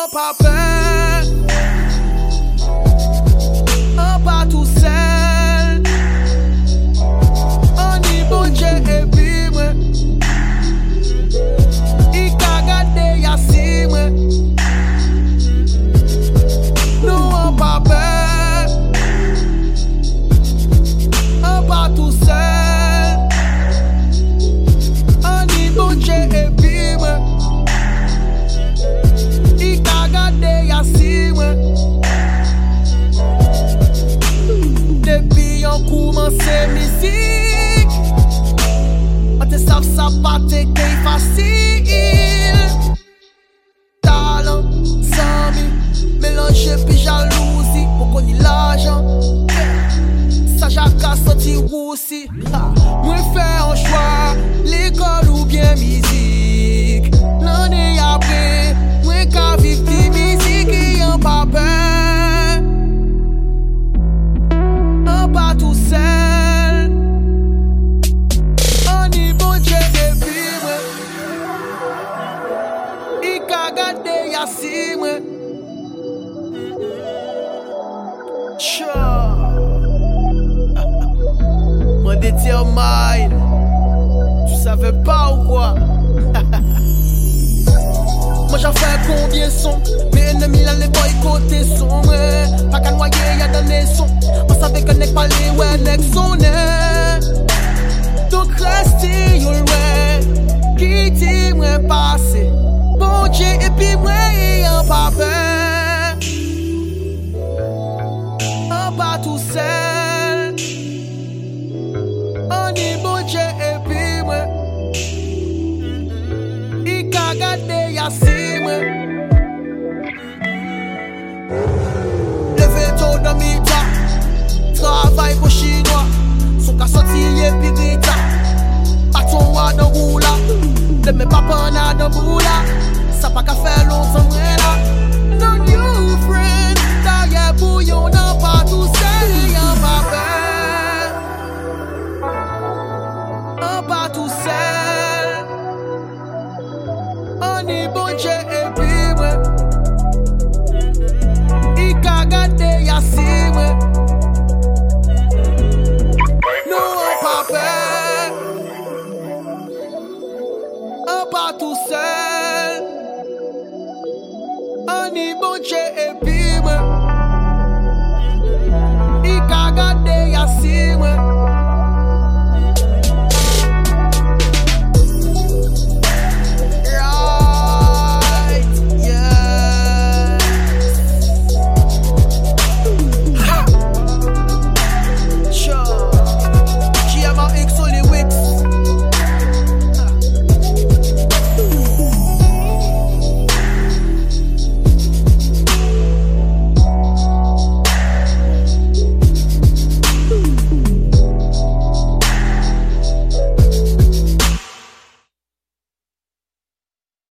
an pa peur, an pa tout seul. An ni bon Dieu et puis moi, I ka gade yasi moi. Nou an pa peur, an pa tout seul. An ni bon Dieu et puis moi, I ka gade yasi moi. Depuis on commence musique, on te savent ça pas te facile. Talent, zami, mélange puis jalousie pour qu'on ait l'argent. Ça jacka sorti roussi. Moi fais un choix, l'école ou bien musique. L'année après, moi qu'à vivre des musiques et en pas peur. En pas tout seul. On y bon Dieu et puis moi. I ka gade yasi moi. Moi détermine. Tu savais pas ou quoi? Moi j'en fais combien son? Mes ennemis là les boycotter son ouais. Pas qu'à noyer y'a dans les sons. On savait que n'est pas les ouais n'est sonné. Donc restez yo ouais. Qui dit moi passé? Bon Dieu et puis moi y'en pas peur. En pas tout seul. On y bon Dieu et puis moi. I ka gade yasi moi. Leve tôt dans mi-temps, travail pour chinois. Son ka sorti et puis grita. Bâton wa dans roula. De mes papas na dans boula. Ça pas qu'à faire longtemps moi là. Non you friend, derrière bouillon n'a pas tout seul. Y'en pas peur. En pas tout seul. On y bon Dieu et puis moi. I ka gade yasi moi. Nou an pa peur. An pa tout seul. On y bon Dieu et puis moi. I ka gade yasi moi.